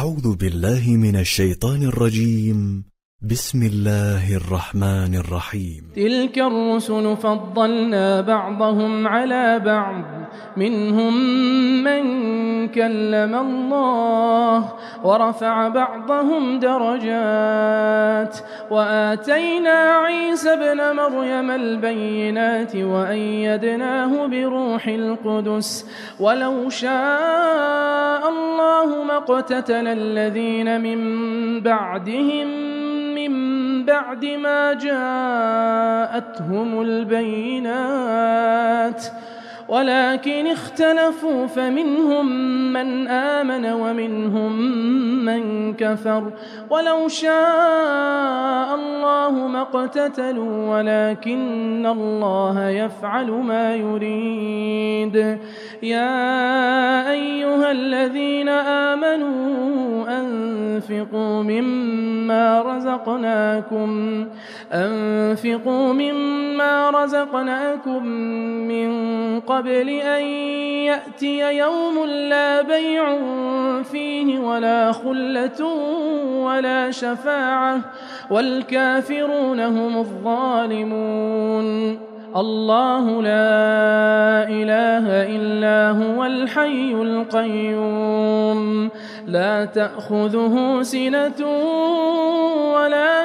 أعوذ بالله من الشيطان الرجيم. بسم الله الرحمن الرحيم. تلك الرسل فضلنا بعضهم على بعض، منهم من كلم الله ورفع بعضهم درجات، وآتينا عيسى ابن مريم البينات وأيدناه بروح القدس، ولو شاء الله ما اقتتل الذين من بعد ما جاءتهم البينات، ولكن اختلفوا فمنهم من آمن ومنهم من كفر، ولو شاء الله ما اقتتلوا ولكن الله يفعل ما يريد. يا أيها الذين آمنوا أنفقوا مما رزقناكم من قبل أن يأتي يوم لا بيع فيه ولا خلة ولا شفاعة والكافرون هم الظالمون. الله لا إله إلا هو الحي القيوم، لا تأخذه سنة ولا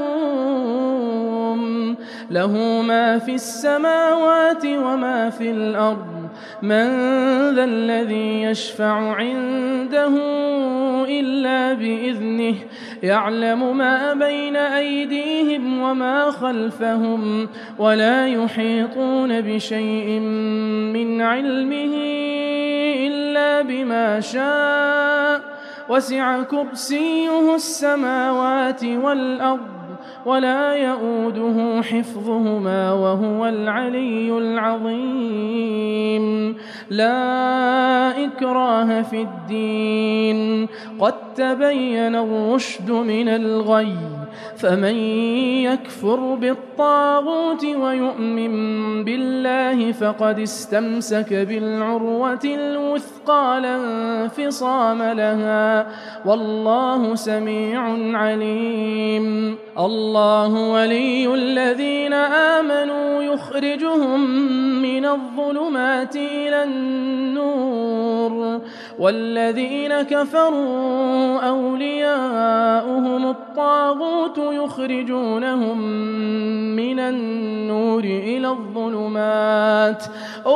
نوم، له ما في السماوات وما في الأرض. من ذا الذي يشفع عنده إلا بإذنه، يعلم ما بين أيديهم وما خلفهم، ولا يحيطون بشيء من علمه إلا بما شاء، وسع كرسيه السماوات والأرض ولا يؤوده حفظهما وهو العلي العظيم. لا إكراه في الدين، قد تبين الرشد من الغي، فمن يكفر بالطاغوت ويؤمن بالله فقد استمسك بالعروة الوثقى لا انفصام لها، والله سميع عليم. الله ولي الذين آمنوا يخرجهم من الظلمات إلى النور، والذين كفروا أولياؤهم الطاغوت يخرجونهم من النور إلى الظلمات،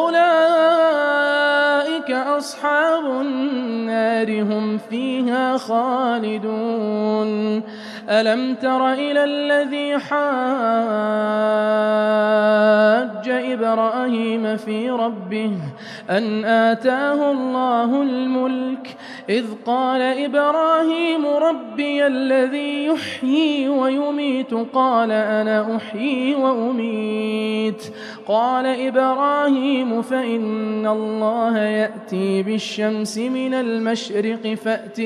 أولئك أصحاب النار هم فيها خالدون. ألم تر إلى الذي حاج إبراهيم في ربه أن آتاه الله الملك، إذ قال إبراهيم ربي الذي يحيي ويميت، قال أنا أحيي وأميت. قال إبراهيم فإن الله يأتي بالشمس من المشرق فأت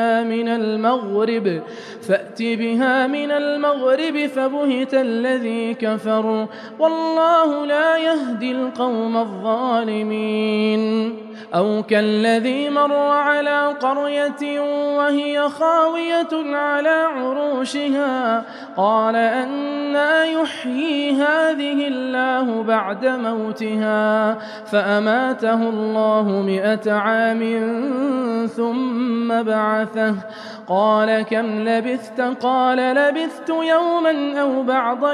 بها من المغرب فبهت الذي كفر، والله لا يهدي القوم الظالمين. أو كالذي مر على قرية وهي خاوية على عروشها، قال أنى يحيي هذه الله بعد موتها، فأماته الله 100 عام ثم بعثه، قال كم لبثت؟ قال لبثت يوما أو بعض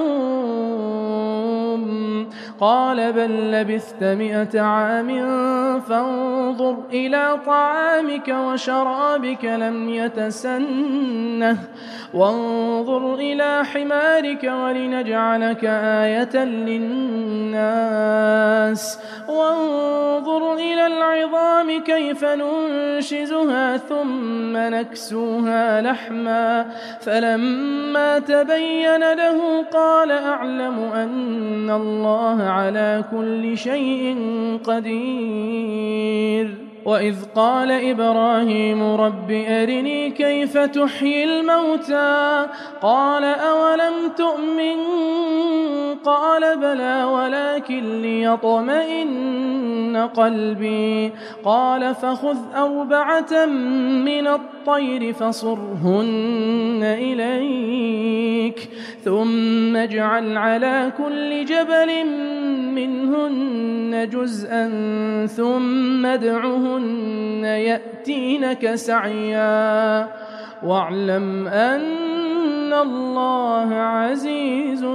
يوم، قال بل لبثت 100 عام فانظر إلى طعامك وشرابك لم يتسنه، وانظر إلى حمارك ولنجعلك آية للناس، وانظر إلى العظام كيف ننشزها ثم نكسوها لحما، فلما تبين له قال أعلم أن الله على كل شيء قدير. وإذ قال إبراهيم رب أرني كيف تحيي الموتى قال أولم تؤمن قال بلى ولكن ليطمئن قلبي قال فخذ 4 من الطير فصرهن إليك ثم اجعل على كل جبل منهن جزءا ثم ادعهن يأتينك سعيا واعلم أن الله عزيز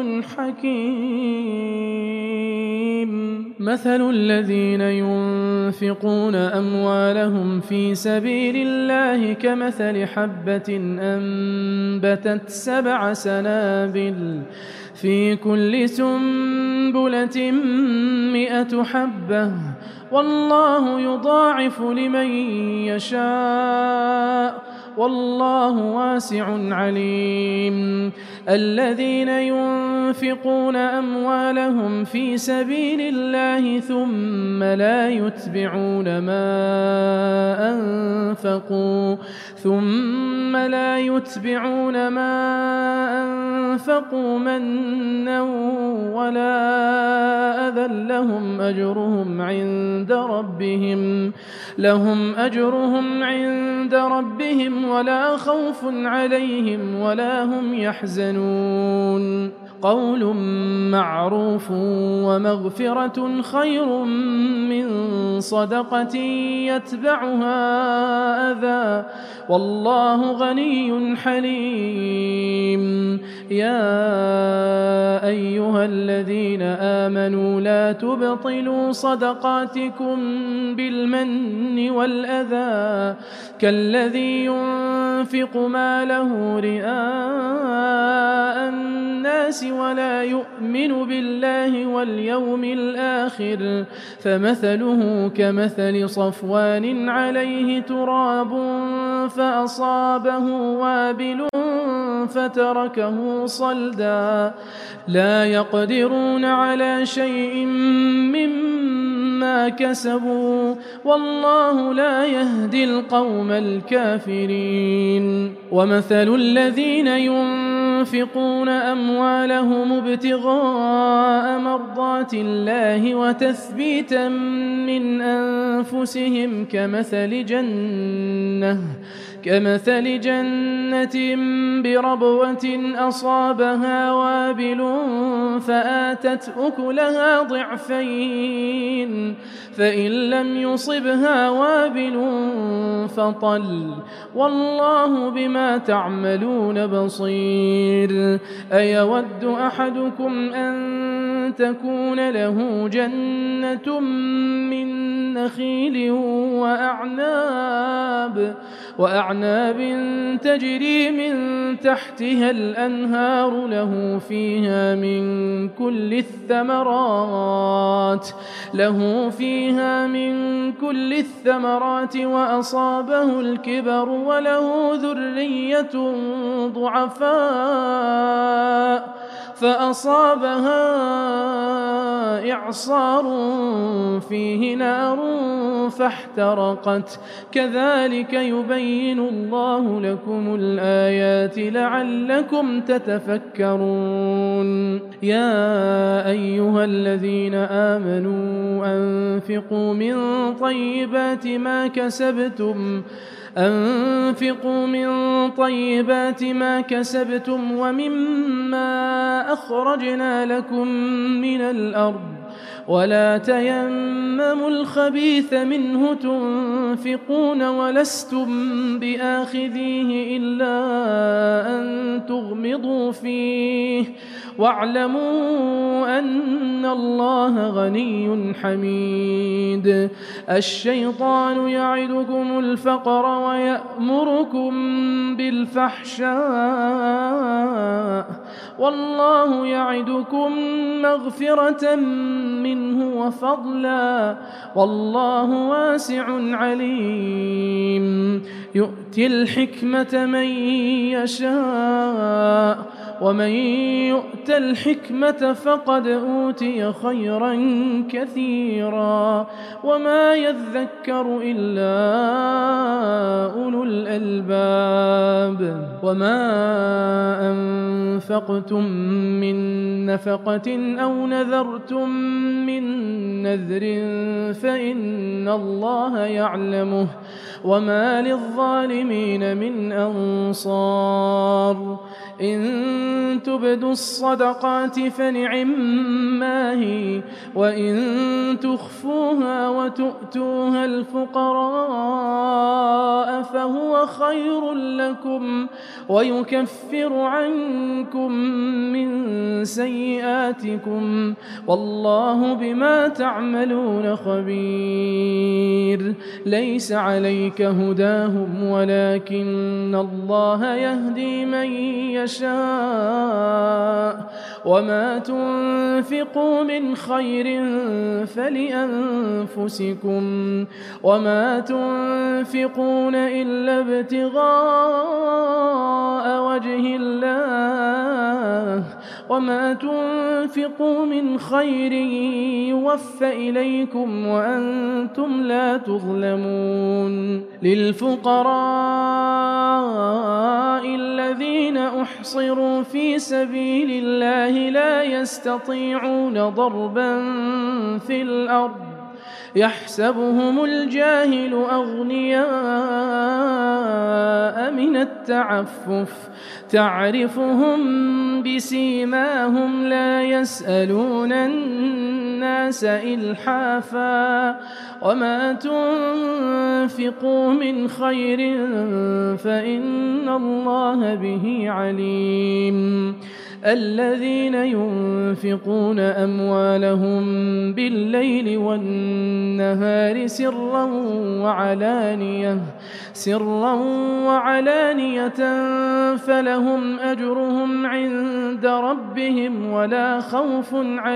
حكيم مثل الذين ينفقون أموالهم في سبيل الله كمثل حبة أنبتت 7 سنابل في كل سنبلة 100 حبة والله يضاعف لمن يشاء والله واسع عليم الذين ينفقون أموالهم في سبيل الله ثم لا يتبعون ما أنفقوا منا ولا أذى لهم أجرهم عند ربهم ولا خوف عليهم ولا هم يحزنون قول معروف ومغفرة خير من صدقة يتبعها أذى والله غني حليم يا أيها الذين آمنوا لا تبطلوا صدقاتكم بالمن والأذى كالذي ينفق ماله رئاء الناس ولا يؤمن بالله واليوم الآخر فمثله كمثل صفوان عليه تراب فأصابه وابل فتركه صلدا لا يقدرون على شيء مما كسبوا والله لا يهدي القوم الكافرين ومثل الذين ينفقون أموالهم ابتغاء مرضات الله وتثبيتا من أنفسهم كمثل جنة بربوة أصابها وابل فآتت أكلها ضعفين فإن لم يصبها وابل فطل والله بما تعملون بصير أيود أحدكم أن تكون له جنة من نخيل وأعناب تجري من تحتها الأنهار له فيها من كل الثمرات وأصابه الكبر وله ذرية ضعفاء فأصابها إعصار فيه نار فاحترقت كذلك يبين الله لكم الآيات لعلكم تتفكرون يا أيها الذين آمنوا أنفقوا من طيبات ما كسبتم ومما أخرجنا لكم من الأرض ولا تيمموا الخبيث منه تنفقون ولستم بآخذيه إلا أن تغمضوا فيه واعلموا أن الله غني حميد الشيطان يعدكم الفقر ويأمركم بالفحشاء والله يعدكم مغفرة منه وفضلا والله واسع عليم يؤتي الحكمة من يشاء ومن يؤت الحكمة فقد أوتي وأوتي خيرا كثيرا وما يذكر إلا أولو الألباب وما أنفقتم من نفقة أو نذرتم من نذر فإن الله يعلمه وما للظالمين من أنصار إن تبدوا الصدقات فنعما هي وإن تخفوها وتؤتوها الفقراء فهو خير لكم ويكفر عنكم من سيئاتكم والله بما تعملون خبير ليس عليك هداهم ولكن الله يهدي من يشاء وما تنفقوا من خير فلأنفسكم وما تنفقون إلا ابتغاء وجه الله وما تنفقوا من خير يوفى إليكم وأنتم لا تظلمون للفقراء الذين أحصروا في سبيل الله لا يستطيعون ضربا في الأرض يحسبهم الجاهل أغنياء من التعفف تعرفهم بسيماهم لا يسألون الناس إلحافا وما تنفقوا من خير فإن الله به عليم الذين ينفقون أموالهم بالليل والنهار سرا وعلانية فلهم أجرهم عند ربهم ولا خوف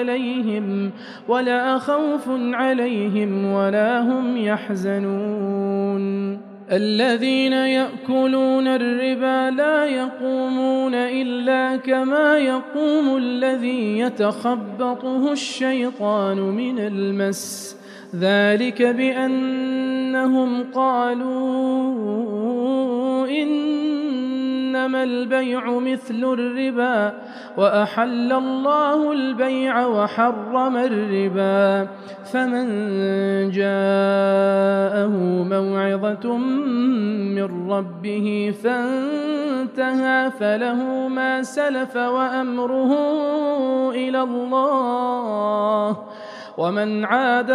عليهم ولا هم يحزنون الذين يأكلون الربا لا يقومون إلا كما يقوم الذي يتخبطه الشيطان من المس ذلك بأنهم قالوا إنما البيع مثل الربا وأحل الله البيع وحرم الربا فمن جاءه موعظة من ربه فانتهى فله ما سلف وأمره إلى الله ومن عاد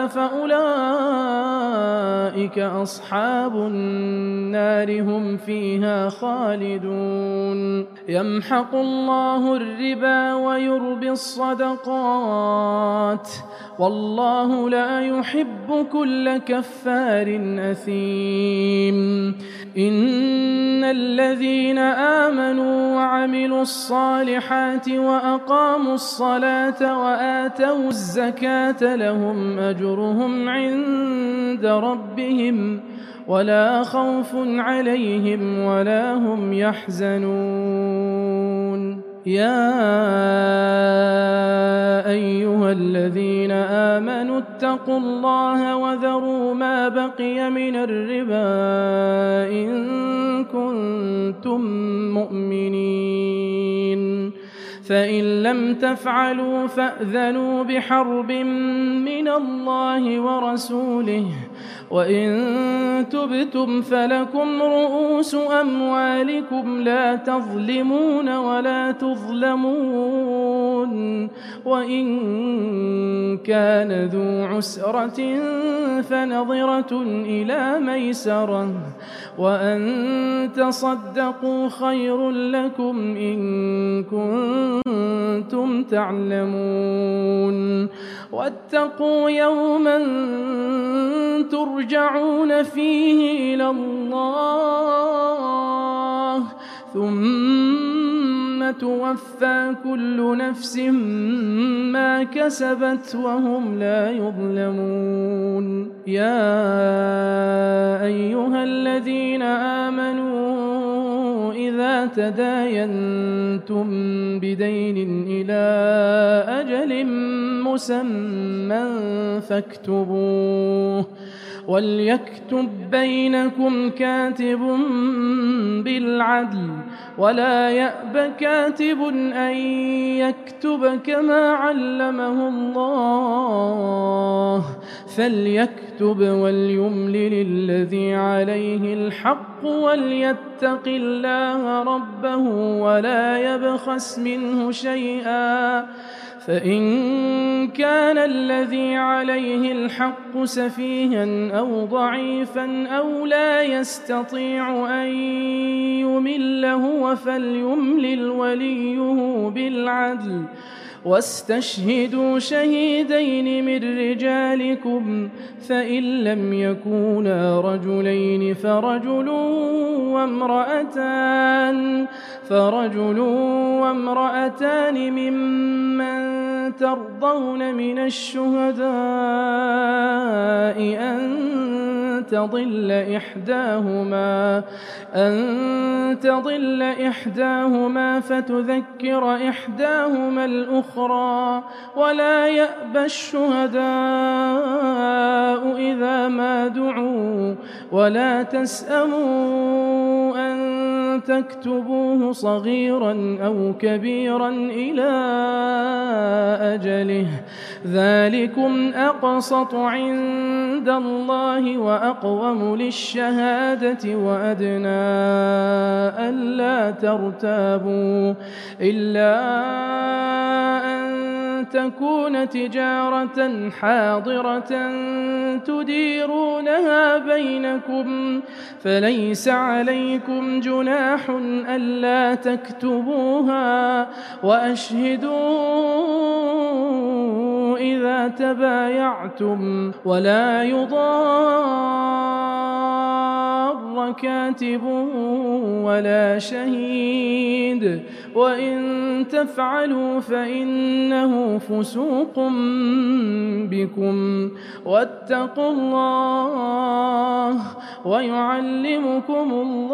فأولئك أصحاب النار هم فيها خالدون يمحق الله الربا ويربي الصدقات والله لا يحب كل كفار أثيم إن الذين آمنوا وعملوا الصالحات وأقاموا الصلاة وآتوا الزكاة لهم أجرهم عند ربهم ولا خوف عليهم ولا هم يحزنون يا أيها الذين آمنوا اتقوا الله وذروا ما بقي من الربا إن كنتم مؤمنين فإن لم تفعلوا فأذنوا بحرب من الله ورسوله وإن تبتم فلكم رؤوس أموالكم لا تظلمون ولا تظلمون وإن كان ذو عسرة فنظرة إلى ميسرة وأن تصدقوا خير لكم إن كنتم تعلمون واتقوا يوما ترجعون فيه إلى الله ثم توفى كل نفس ما كسبت وهم لا يظلمون يا أيها الذين آمنوا إذا تداينتم بدين إلى أجل مسمى فاكتبوه وليكتب بينكم كاتب بالعدل ولا يأب كاتب أن يكتب كما علمه الله فليكتب وليملل الذي عليه الحق وليتق الله ربه ولا يبخس منه شيئا فإن كان الذي عليه الحق سفيها أو ضعيفا أو لا يستطيع أن يمل هو فليملل وليه بالعدل واستشهدوا شهيدين من رجالكم فإن لم يكونا رجلين فرجل وامرأتان ممن ترضون من الشهداء أن تضل إحداهما فتذكر إحداهما الأخرى ولا يأبى الشهداء إذا ما دعوا ولا تسأموا أن تكتبوه صغيرا أو كبيرا إلى أجله ذلكم أقسط عند الله وأقوم للشهادة وأدنى ألا ترتابوا إلا أن تكون تجارة حاضرة تديرونها بينكم فليس عليكم جناح ألا تكتبوها وأشهدوا إذا تبايعتم ولا يضار كاتب ولا شهيد وإن تفعلوا فإنه فسوق بكم واتقوا الله ويعلمكم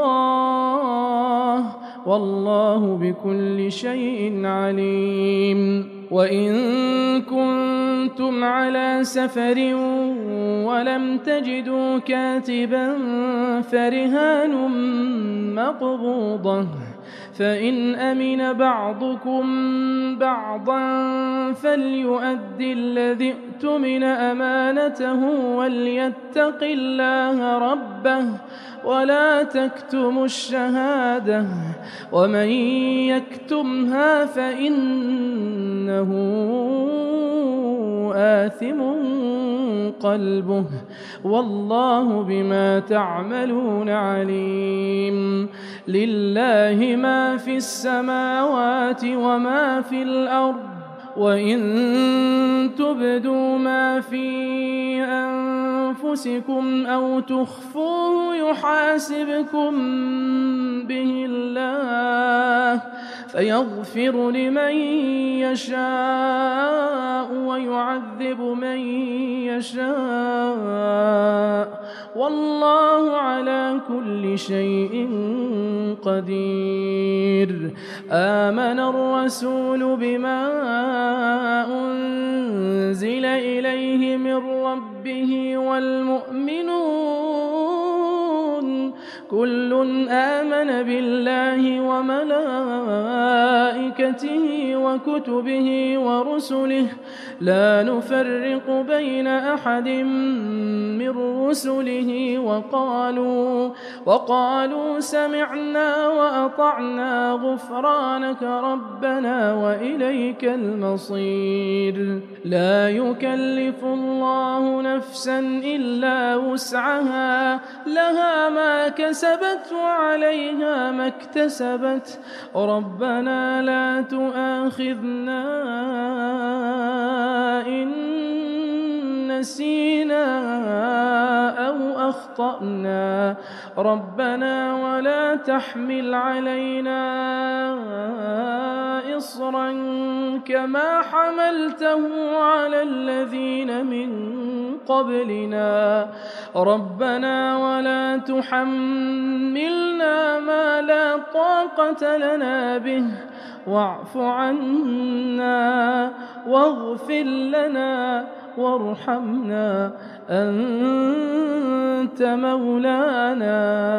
الله والله بكل شيء عليم وإن كنتم على سفر ولم تجدوا كاتبا فرهان مقبوضة فإن أمن بعضكم بعضا فليؤدي الذي اؤتمن أمانته وليتق الله ربه ولا تكتموا الشهادة ومن يكتمها فإنه آثم قلبه والله بما تعملون عليم لله ما في السماوات وما في الأرض وإن تبدوا ما في أنفسكم أو تخفوه يحاسبكم به الله فيغفر لمن يشاء ويعذب من يشاء والله على كل شيء قدير آمن الرسول بما أنزل إليه من ربه والمؤمنون كل آمن بالله وملائكته وكتبه ورسله لا نفرق بين أحد من رسله وقالوا سمعنا وأطعنا غفرانك ربنا وإليك المصير لا يكلف الله نفسا إلا وسعها لها ما كسبت وعليها ما اكتسبت ربنا لا تؤاخذنا إن نسينا أو أخطأنا ربنا ولا تحمل علينا إصرا كما حملته على الذين من قبلنا ربنا ولا تحملنا ما لا طاقة لنا به واعف عنا واغفر لنا وارحمنا أنت مولانا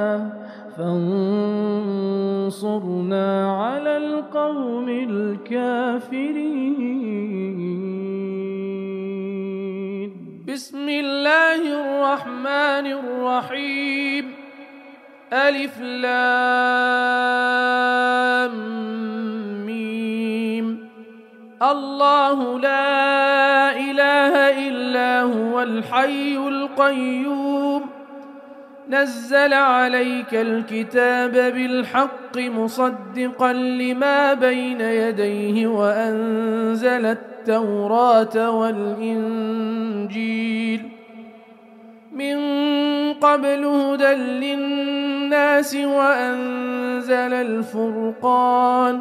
فانصرنا على القوم الكافرين. بسم الله الرحمن الرحيم. ألف لام ميم. الله لا إله إلا هو الحي القيوم نزل عليك الكتاب بالحق مصدقا لما بين يديه وأنزل التوراة والإنجيل من قبل هدى للناس وأنزل الفرقان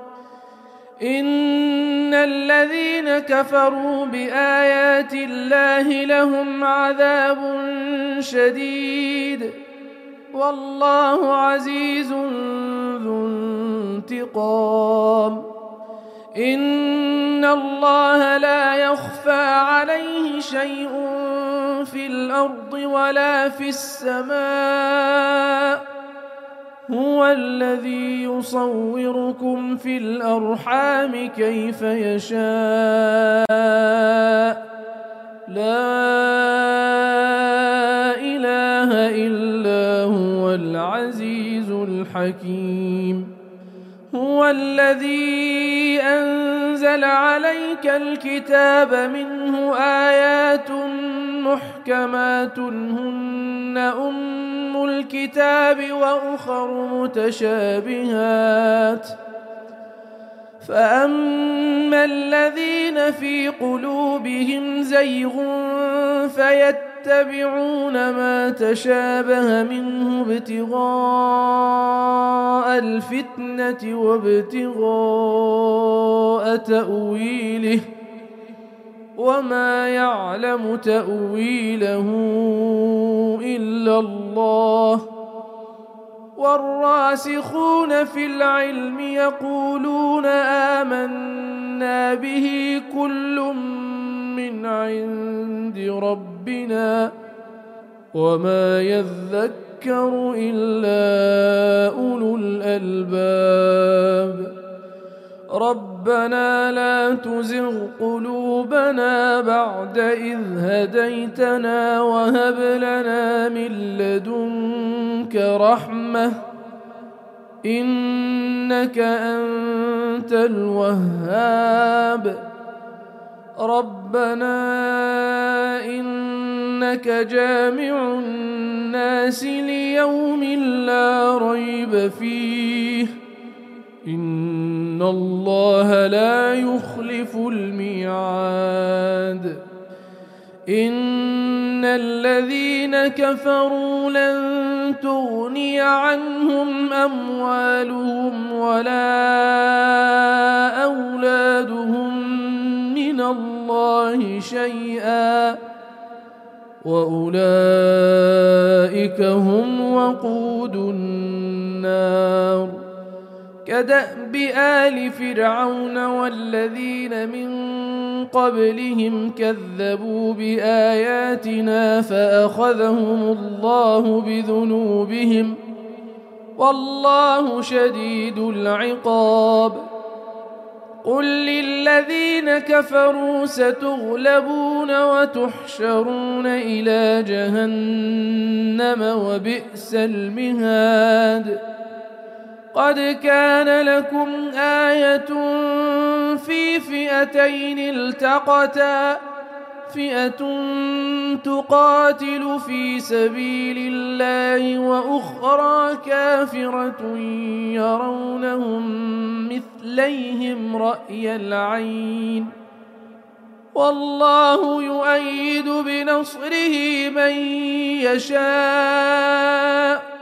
إن الذين كفروا بآيات الله لهم عذاب شديد والله عزيز ذو انتقام. إن الله لا يخفى عليه شيء في الأرض ولا في السماء هو الذي يصوركم في الأرحام كيف يشاء لا إله إلا هو العزيز الحكيم. هو الذي أنزل عليك الكتاب منه آيات محكمات هن أم الكتاب وأخر متشابهات فأما الذين في قلوبهم زيغ فيتبعون ما تشابه منه ابتغاء الفتنة وابتغاء تأويله وما يعلم تأويله إلا الله والراسخون في العلم يقولون آمنا به كل من عند ربنا وما يذكر إلا أولو الألباب. ربنا لا تزغ قلوبنا بعد إذ هديتنا وهب لنا من لدنك رحمة إنك أنت الوهاب. ربنا إنك جامع الناس ليوم لا ريب فيه إن الله لا يخلف الميعاد. إن الذين كفروا لن تغني عنهم أموالهم ولا أولادهم من الله شيئا وأولئك هم وقود النار. كدأب آل فرعون والذين من قبلهم كذبوا بآياتنا فأخذهم الله بذنوبهم والله شديد العقاب. قل للذين كفروا ستغلبون وتحشرون إلى جهنم وبئس المهاد. قد كان لكم آية في فئتين التقتا فئة تقاتل في سبيل الله وأخرى كافرة يرونهم مثليهم رأي العين والله يؤيد بنصره من يشاء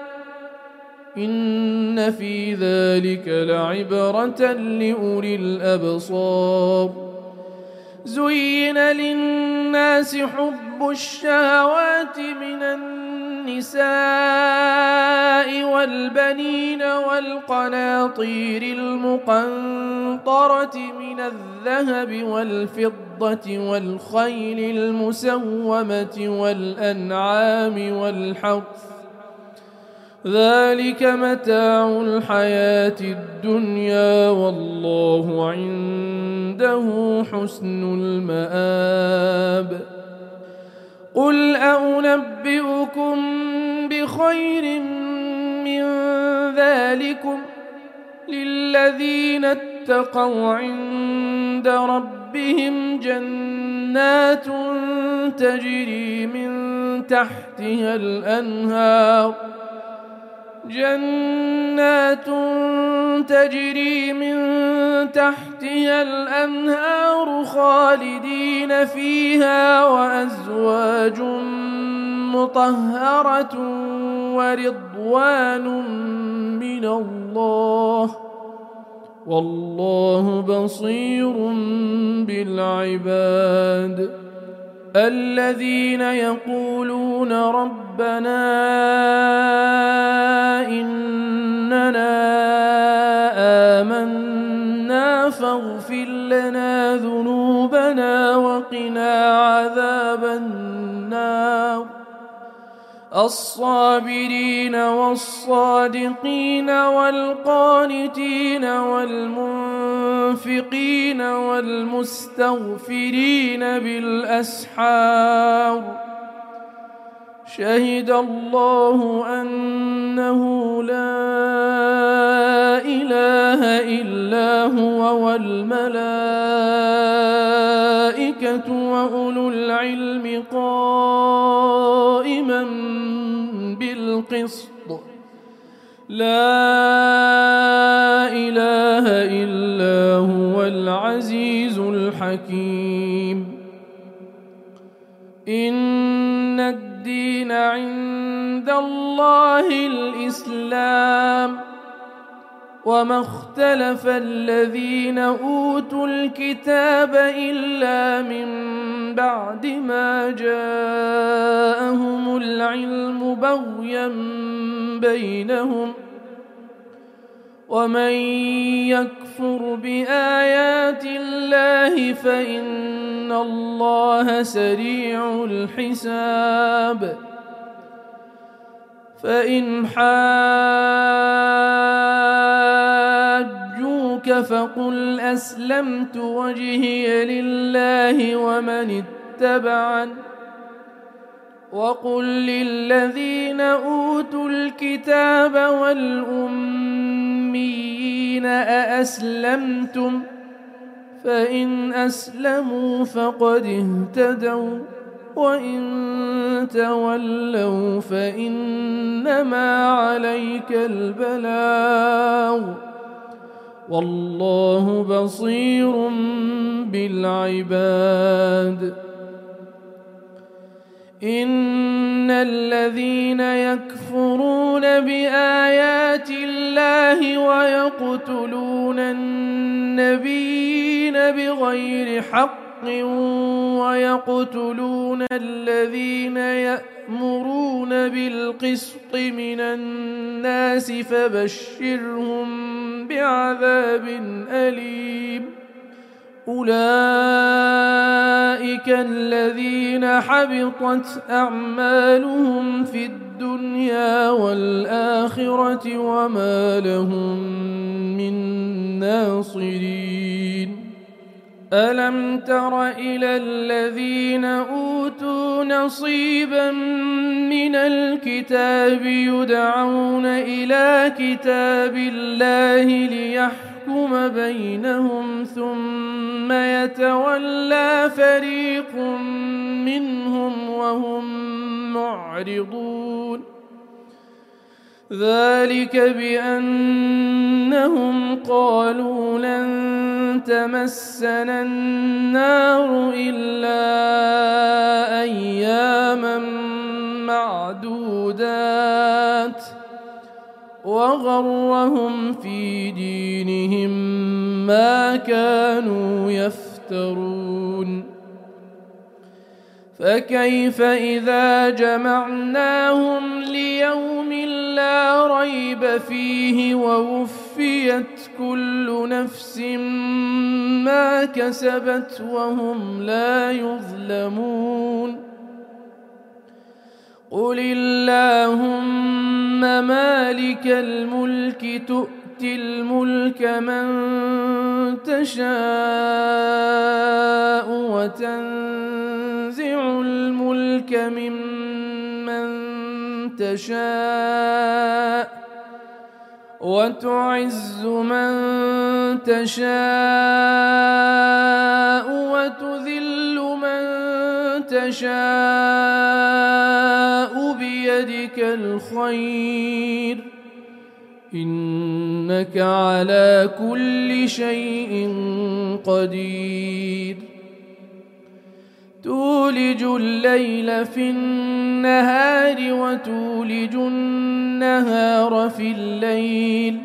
إن في ذلك لعبرة لأولي الأبصار. زين للناس حب الشهوات من النساء والبنين والقناطير المقنطرة من الذهب والفضة والخيل المسومة والأنعام والحرث ذلك متاع الحياة الدنيا والله عنده حسن المآب قل أنبئكم بخير من ذلكم للذين اتقوا عند ربهم جنات تجري من تحتها الأنهار خالدين فيها وأزواج مطهرة ورضوان من الله والله بصير بالعباد الذين يقولون ربنا إننا آمنا فاغفر لنا ذنوبنا وقنا عذاب النار الصابرين والصادقين والقانتين والمنفقين والمستغفرين بالأسحار شهد الله أنه لا إله إلا هو والملائكة وأولو العلم قائما بالقسط لا إله إلا هو العزيز الحكيم إن الدين عند الله الإسلام وما اختلف الذين أوتوا الكتاب إلا من بعد ما جاءهم العلم بغيا بينهم ومن يكفر بآيات الله فإن الله سريع الحساب فإن حاجوك فقل أسلمت وجهي لله ومن اتبعني وقل للذين أوتوا الكتاب والأميين أأسلمتم فإن أسلموا فقد اهتدوا وإن تولوا فإنما عليك البلاغ والله بصير بالعباد إن الذين يكفرون بآيات الله ويقتلون النبيين بغير حق ويقتلون الذين يأمرون بالقسط من الناس فبشرهم بعذاب أليم أولئك الذين حبطت أعمالهم في الدنيا والآخرة وما لهم من ناصرين ألم تر إلى الذين أوتوا نصيبا من الكتاب يدعون إلى كتاب الله ليحكم بينهم ثم يتولى فريق منهم وهم معرضون ذلك بأنهم قالوا لن تمسنا النار إلا أياما معدودات وغرهم في دينهم ما كانوا يفترون فكيف إذا جمعناهم ليوم لا ريب فيه ووفيت كل نفس ما كسبت وهم لا يظلمون قل اللهم مالك الملك تؤتي الملك من تشاء وتنزع الملك ممن تشاء وتعز من تشاء وتذل من تشاء بيدك الخير إنك على كل شيء قدير تولج الليل في النهار وتولج النهار في الليل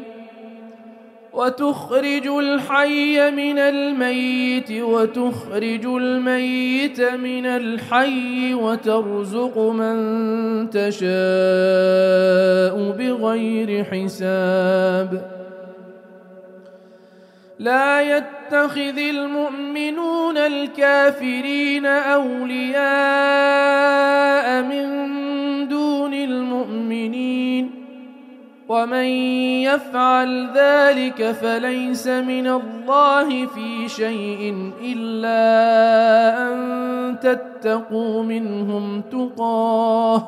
وتخرج الحي من الميت وتخرج الميت من الحي وترزق من تشاء بغير حساب لا يتخذ المؤمنون الكافرين أولياء من دون المؤمنين ومن يفعل ذلك فليس من الله في شيء إلا أن تتقوا منهم تقاه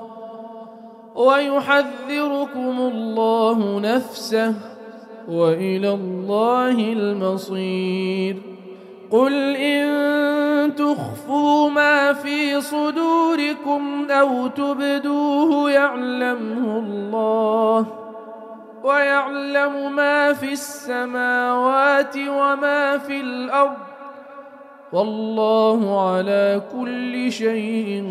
ويحذركم الله نفسه وإلى الله المصير قل إن تخفوا ما في صدوركم أو تبدوه يعلمه الله ويعلم ما في السماوات وما في الأرض والله على كل شيء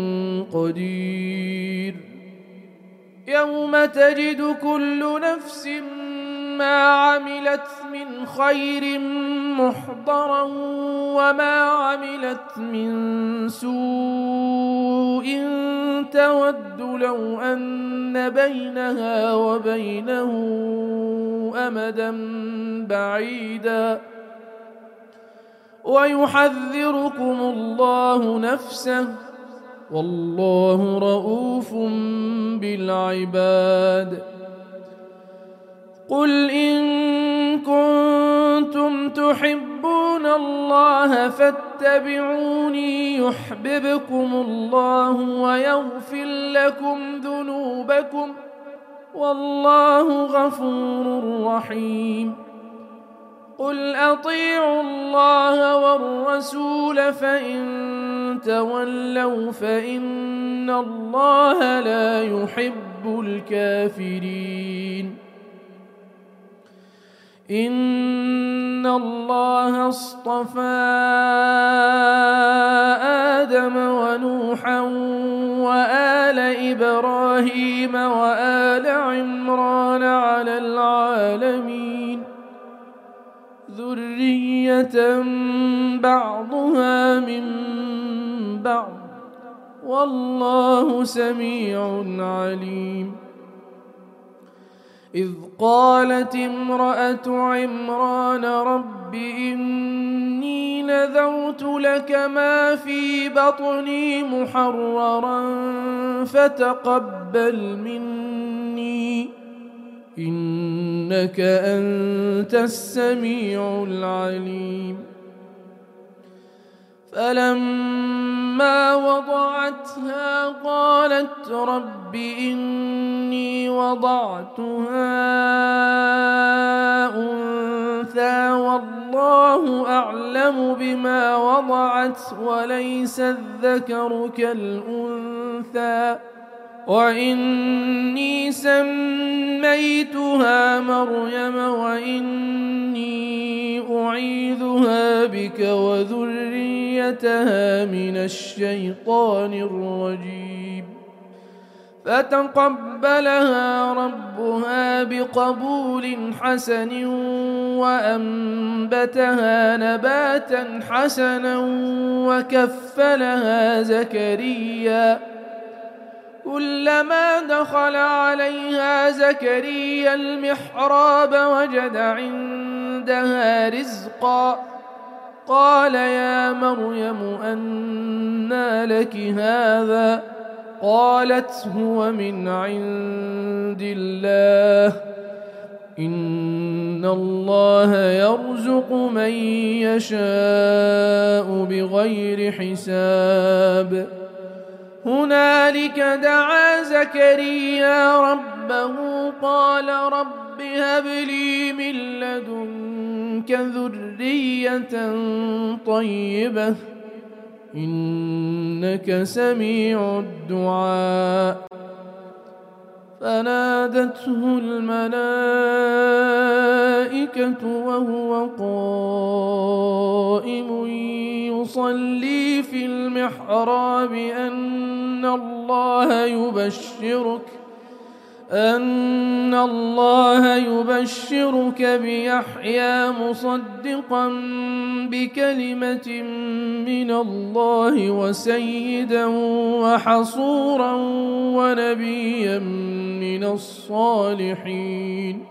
قدير يوم تجد كل نفس ما عملت من خير محضرا وما عملت من سوء تود لو أن بينها وبينه أمدا بعيدا ويحذركم الله نفسه والله رؤوف بالعباد قل إن كنتم تحبون الله فاتبعوني يحببكم الله ويغفر لكم ذنوبكم والله غفور رحيم قل أطيعوا الله والرسول فإن تولوا فإن الله لا يحب الكافرين إن الله اصطفى آدم ونوحا وآل إبراهيم وآل عمران على العالمين ذرية بعضها من بعض والله سميع عليم إذ قالت امرأة عمران رب إني نذرت لك ما في بطني محررا فتقبل مني إنك أنت السميع العليم فلما وضعتها قالت رب إني وضعتها أنثى والله أعلم بما وضعت وليس الذكر كالأنثى وإني سميتها مريم وإني أعيذها بك وذريتها من الشيطان الرجيم فتقبلها ربها بقبول حسن وأنبتها نباتا حسنا وكفلها زكريا. كلما دخل عليها زكريا المحراب وجد عندها رزقا قال يا مريم أنى لك هذا؟ قالت هو من عند الله إن الله يرزق من يشاء بغير حساب. هنالك دعا زكريا ربه قال رب هب لي من لدنك ذرية طيبة إنك سميع الدعاء. فنادته الملائكة وهو قائم يصلي في المحراب أن الله يبشرك بيحيى مصدقا بكلمة من الله وسيدا وحصورا ونبيا من الصالحين.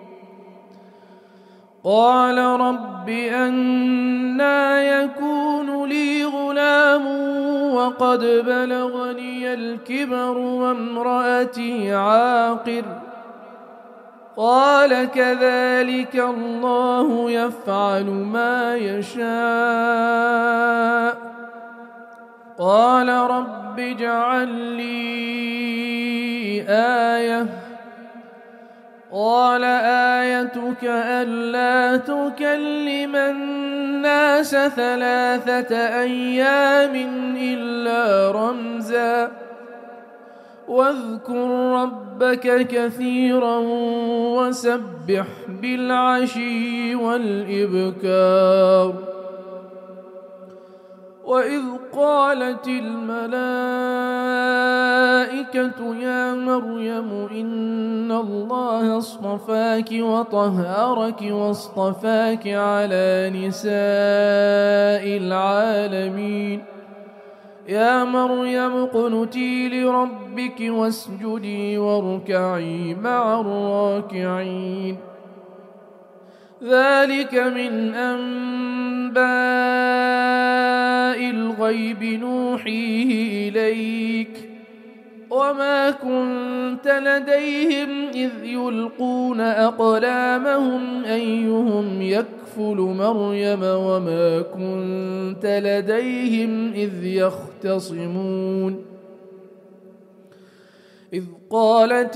قال رب أنى يكون لي غلام وقد بلغني الكبر وامرأتي عاقر؟ قال كذلك الله يفعل ما يشاء. قال رب اجعل لي آية. قال آيتك ألا تكلم الناس 3 أيام إلا رمزا واذكر ربك كثيرا وسبح بالعشي والإبكار. وإذ قالت الملائكة يا مريم إن الله اصطفاك وطهرك واصطفاك على نساء العالمين. يا مريم اقنتي لربك واسجدي واركعي مع الراكعين. ذلك من أنباء الغيب نوحيه إليك وما كنت لديهم إذ يلقون أقلامهم أيهم يكفل مريم وما كنت لديهم إذ يختصمون. إذ قالت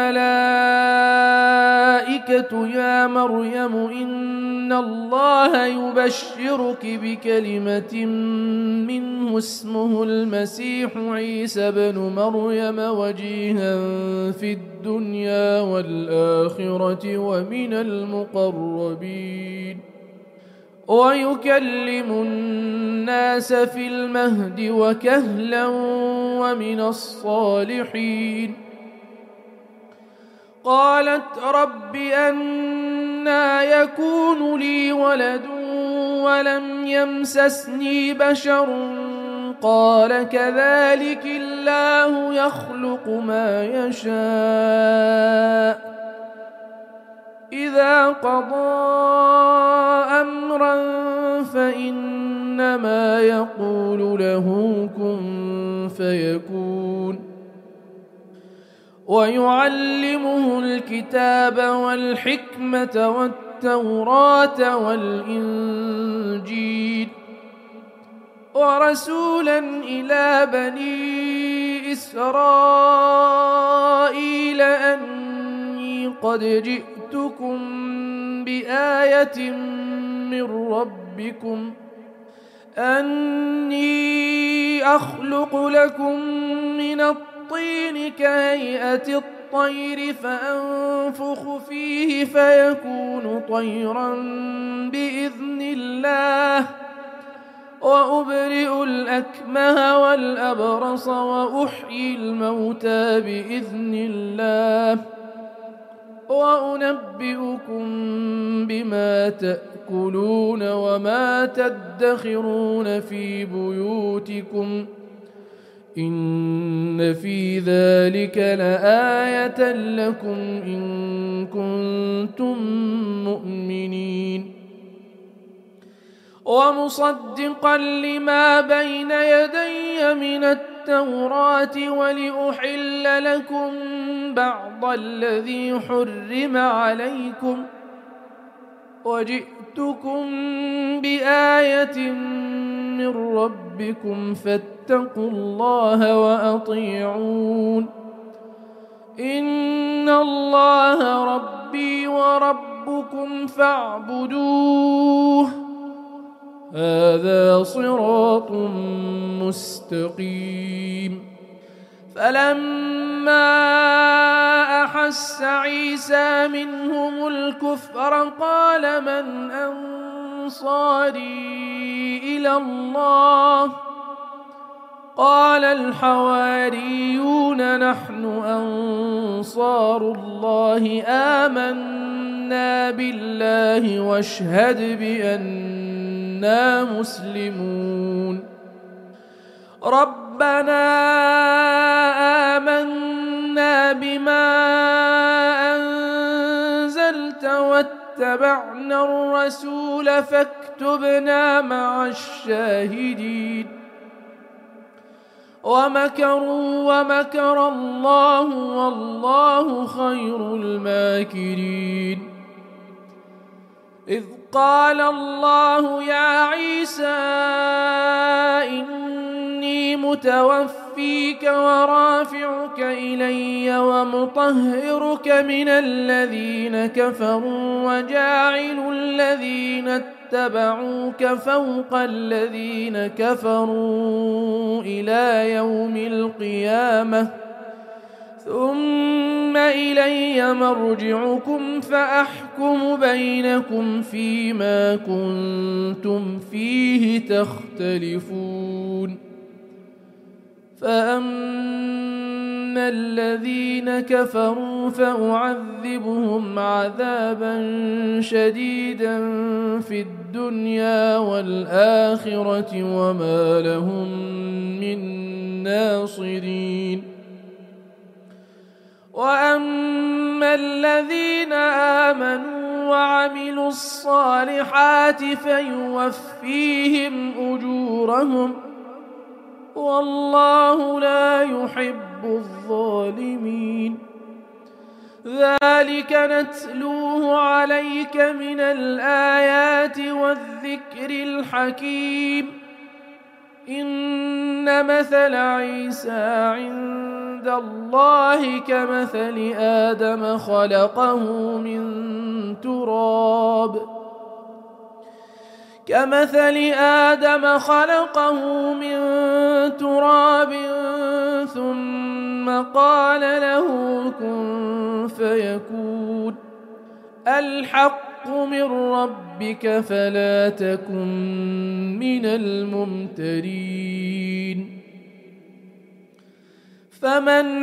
الملائكة يا مريم إن الله يبشرك بكلمة منه اسمه المسيح عيسى بن مريم وجيها في الدنيا والآخرة ومن المقربين ويكلم الناس في المهد وكهلا ومن الصالحين. قالت رب أنى يكون لي ولد ولم يمسسني بشر قال كذلك الله يخلق ما يشاء إذا قضى أمرا فإنما يقول له كن فيكون. ويعلمه الكتاب والحكمة والتوراة والإنجيل ورسولا إلى بني إسرائيل أني قد جئتكم بآية من ربكم أني أخلق لكم من الطين كهيئة الطير فأنفخ فيه فيكون طيرا بإذن الله وأبرئ الأكمه والأبرص وأحيي الموتى بإذن الله وأنبئكم بما تأكلون وما تدخرون في بيوتكم إن في ذلك لآية لكم إن كنتم مؤمنين ومصدقا لما بين يدي من التوراة ولأحل لكم بعض الذي حرم عليكم وجئتكم بآية من ربكم فاتقوا الله وأطيعون إن الله ربي وربكم فاعبدوه هذا صراط مستقيم فلما أحس عيسى منهم الكفر قال من أنصاري إلى الله قال الحواريون نحن أنصار الله آمنا بالله واشهد بأننا مسلمون ربنا آمنا بما أنزلت واتبعنا الرسول فاكتبنا مع الشاهدين ومكروا ومكر الله والله خير الماكرين إذ قال الله يا عيسى إني متوفيك ورافعك إلي ومطهرك من الذين كفروا وجاعل الذين اتبعوك فوق الذين كفروا إلى يوم القيامة ثم إلي مرجعكم فأحكم بينكم فيما كنتم فيه تختلفون فأما الذين كفروا فأعذبهم عذابا شديدا في الدنيا والآخرة وما لهم من ناصرين وأما الذين آمنوا وعملوا الصالحات فيوفيهم أجورهم والله لا يحب الظالمين ذلك نتلوه عليك من الآيات والذكر الحكيم إن مثل عيسى عند الله كمثل آدم خلقه من تراب ثم قال له كن فيكون الحق من ربك فلا تكن من الممترين فمن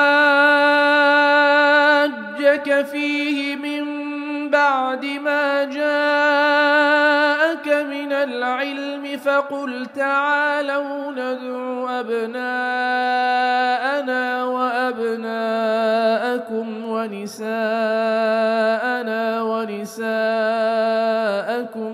حاجك فيه من بعد ما جاءك من العلم فقل تعالوا ندع أبناءنا وأبناءكم ونساءنا ونساءكم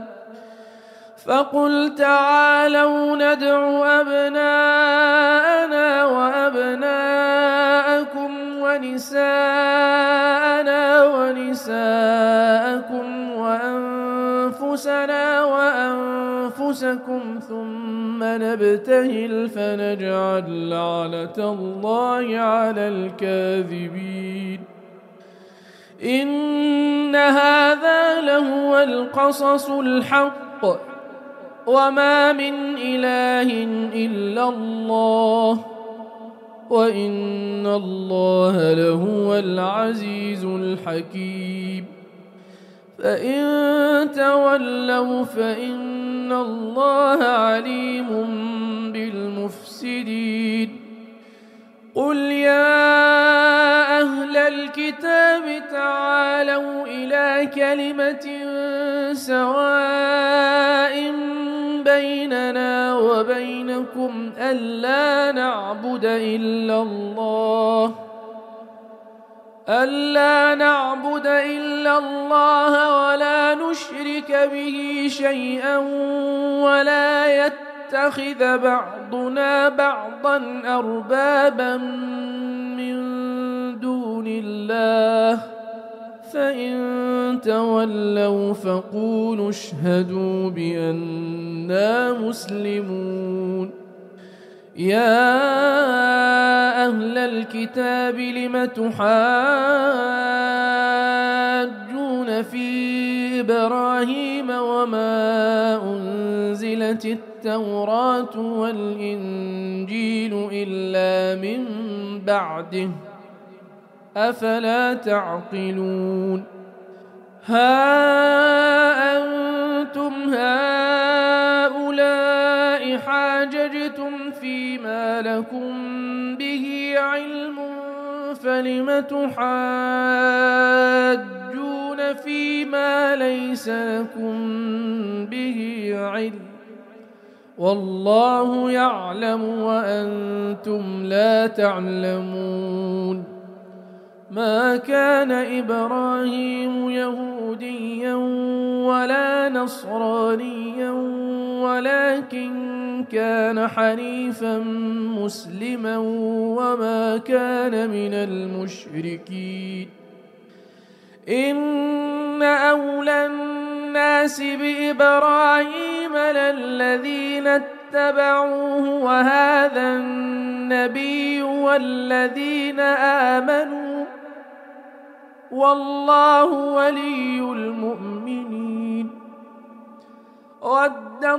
وأنفسنا وأنفسكم ثم نبتهل فنجعل لعنة الله على الكاذبين إن هذا لهو القصص الحق وما من إله إلا الله وإن الله لهو العزيز الحكيم فإن تولوا فإن إن الله عليم بالمفسدين قل يا أهل الكتاب تعالوا إلى كلمة سواء بيننا وبينكم ألا نعبد إلا الله ولا نشرك به شيئا ولا يتخذ بعضنا بعضا أربابا من دون الله فإن تولوا فقولوا اشهدوا بأننا مسلمون يا أهل الكتاب لم تحاجون في إبراهيم وما أنزلت التوراة والإنجيل إلا من بعده أفلا تعقلون ها أنتم هؤلاء حاججتم فيما لكم به علم فلم تحاجون فيما ليس لكم به علم والله يعلم وأنتم لا تعلمون ما كان إبراهيم يهوديا ولا نصرانيا ولكن كان حنيفا مسلما وما كان من المشركين إن أولى الناس بإبراهيم للذين اتبعوه وهذا النبي والذين آمنوا والله ولي المؤمنين ودت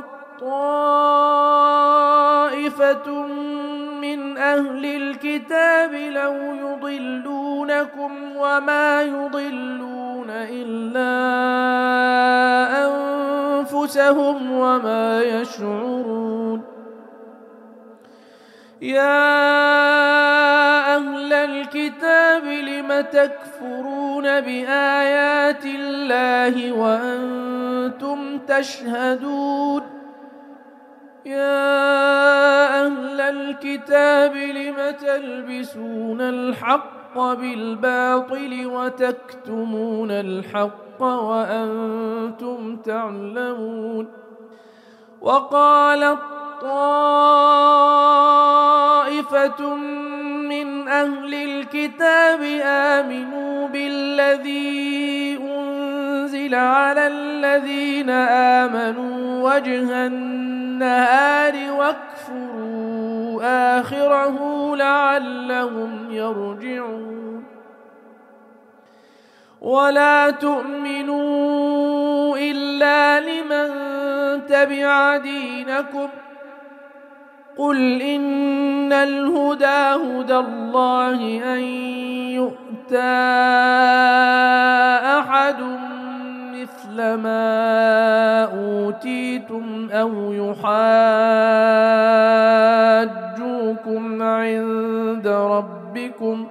طائفة من أهل الكتاب لو يضلونكم وما يضلون إلا أنفسهم وما يشعرون يا أهل الكتاب لم تكفرون بآيات الله وأنتم تشهدون يا أهل الكتاب لم تلبسون الحق بالباطل وتكتمون الحق وأنتم تعلمون وقالت طائفة من أهل الكتاب آمنوا بالذي أنزل على الذين آمنوا وجه النهار واكفروا آخره لعلهم يرجعون ولا تؤمنوا إلا لمن تبع دينكم قل إن الهدى هدى الله أن يؤتى أحد مثل ما أوتيتم أو يحاجوكم عند ربكم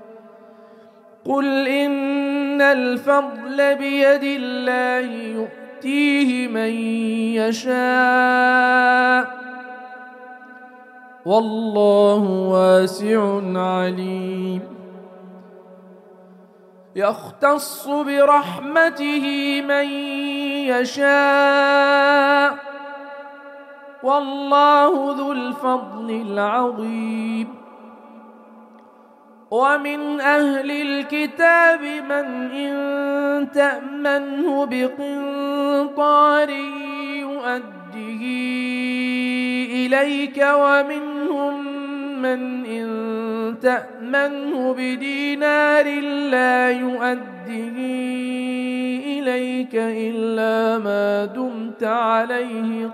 قل إن الفضل بيد الله يؤتيه من يشاء والله واسع عليم يختص برحمته من يشاء والله ذو الفضل العظيم ومن أهل الكتاب من إن تأمنه بقنطار يؤده إليك ومنهم من إن تأمنه بدينار لا يؤده إليك إلا ما دمت عليه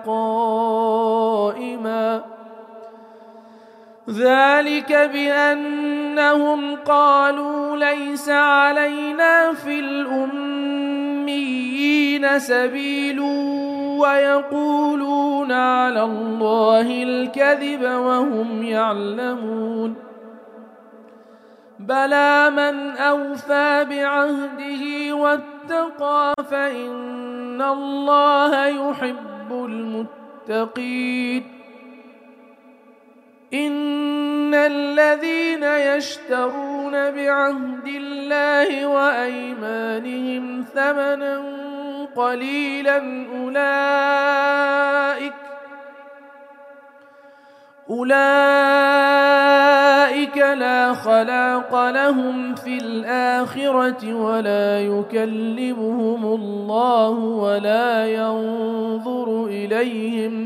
قائما ذلك بأنهم قالوا ليس علينا في الأميين سبيل ويقولون على الله الكذب وهم يعلمون بلى من أوفى بعهده واتقى فإن الله يحب المتقين إن الذين يشترون بعهد الله وأيمانهم ثمنا قليلا أولئك لا خلاق لهم في الآخرة ولا يكلمهم الله ولا ينظر إليهم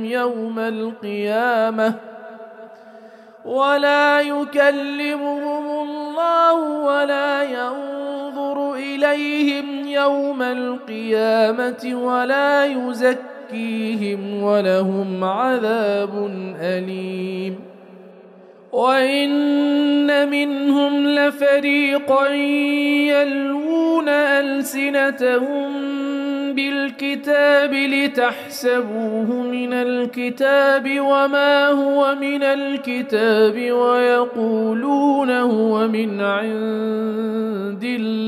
يوم القيامة ولا يزكيهم ولهم عذاب أليم وإن منهم لفريقا يلوون ألسنتهم بالكتاب لتحسبوه من الكتاب وما هو من الكتاب ويقولون هو من عند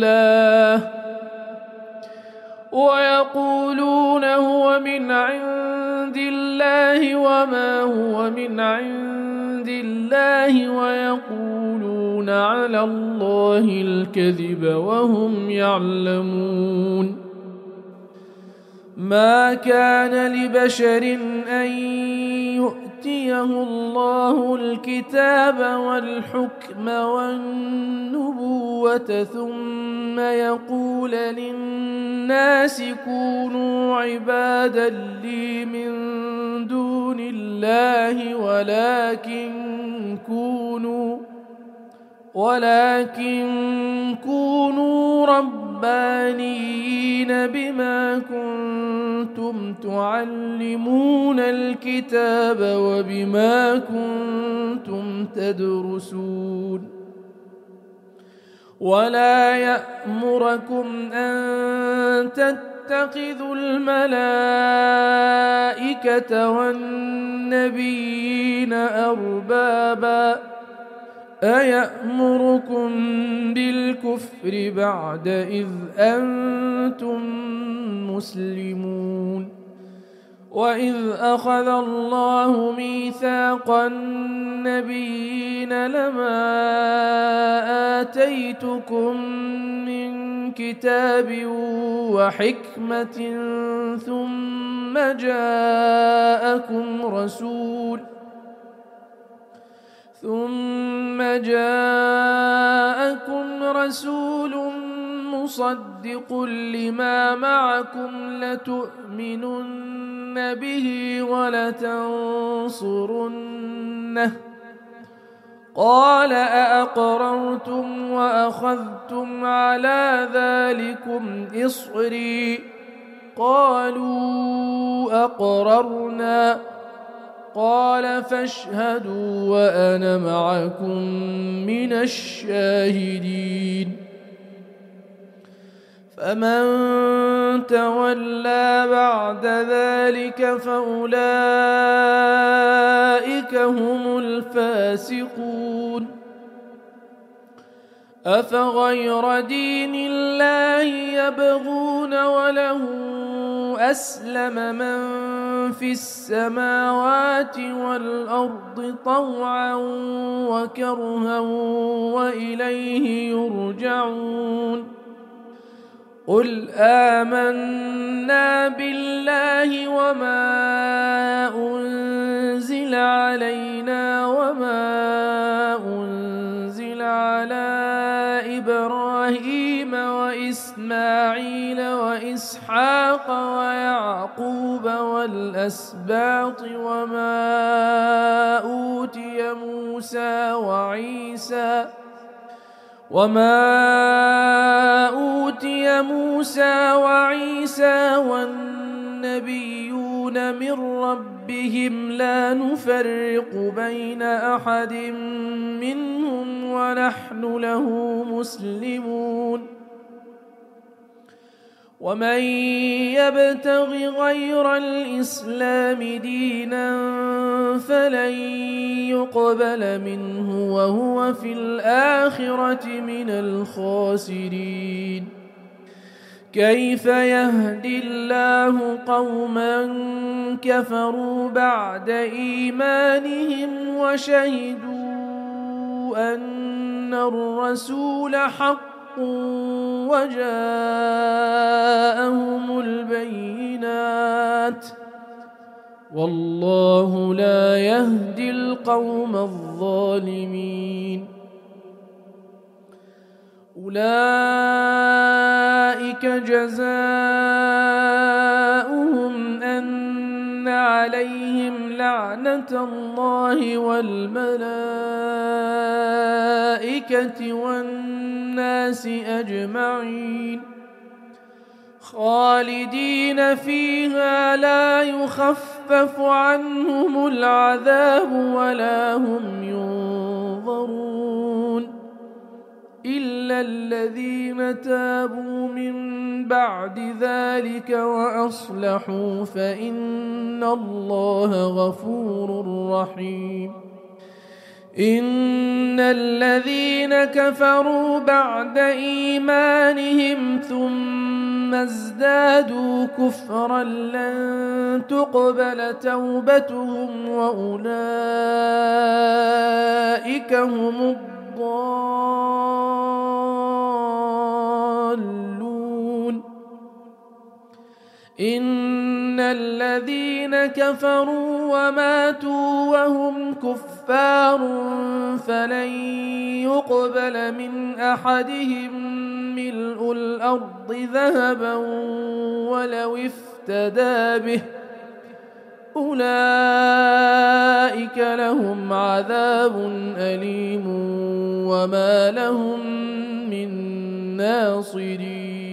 الله وما هو من عند الله ويقولون على الله الكذب وهم يعلمون ما كان لبشر أن يؤتيه الله الكتاب والحكم والنبوة ثم يقول للناس كونوا عبادا لي من دون الله ولكن كونوا ربانيين بما كنتم تعلمون الكتاب وبما كنتم تدرسون ولا يأمركم أن تتخذوا الملائكة والنبيين أربابا أيأمركم بالكفر بعد إذ أنتم مسلمون وإذ أخذ الله ميثاق النبيين لما آتيتكم من كتاب وحكمة ثم جاءكم رسول مصدق لما معكم لتؤمنن به ولتنصرنه قال أأقررتم وأخذتم على ذلكم إصري قالوا أقررنا قال فاشهدوا وأنا معكم من الشاهدين فمن تولى بعد ذلك فأولئك هم الفاسقون أفغير دين الله يبغون وله أسلم من في السماوات والأرض طوعا وكرها وإليه يرجعون قل آمنا بالله وما أنزل علينا وما أنزل على إبراهيم وإسماعيل وإسحاق ويعقوب والأسباط وما أوتي موسى وعيسى والنبيون من ربهم لا نفرق بين أحد منهم ونحن له مسلمون ومن يبتغ غير الإسلام دينا فلن يقبل منه وهو في الآخرة من الخاسرين. كيف يهدي الله قوما كفروا بعد إيمانهم وشهدوا أن الرسول حق وجاءهم البينات والله لا يهدي القوم الظالمين. أولئك جزاؤهم أن عليهم لعنة الله والملائكة والناس أجمعين خالدين فيها لا يخفف عنهم العذاب ولا هم ينظرون إلا الذين تابوا من بعد ذلك وأصلحوا فإن الله غفور رحيم. إن الذين كفروا بعد إيمانهم ثم ازدادوا كفرا لن تقبل توبتهم وأولئك هم الضالون. إن الذين كفروا وماتوا وهم كفار فلن يقبل من أحدهم ملء الأرض ذهبا ولو افتدى به أولئك لهم عذاب أليم وما لهم من ناصرين.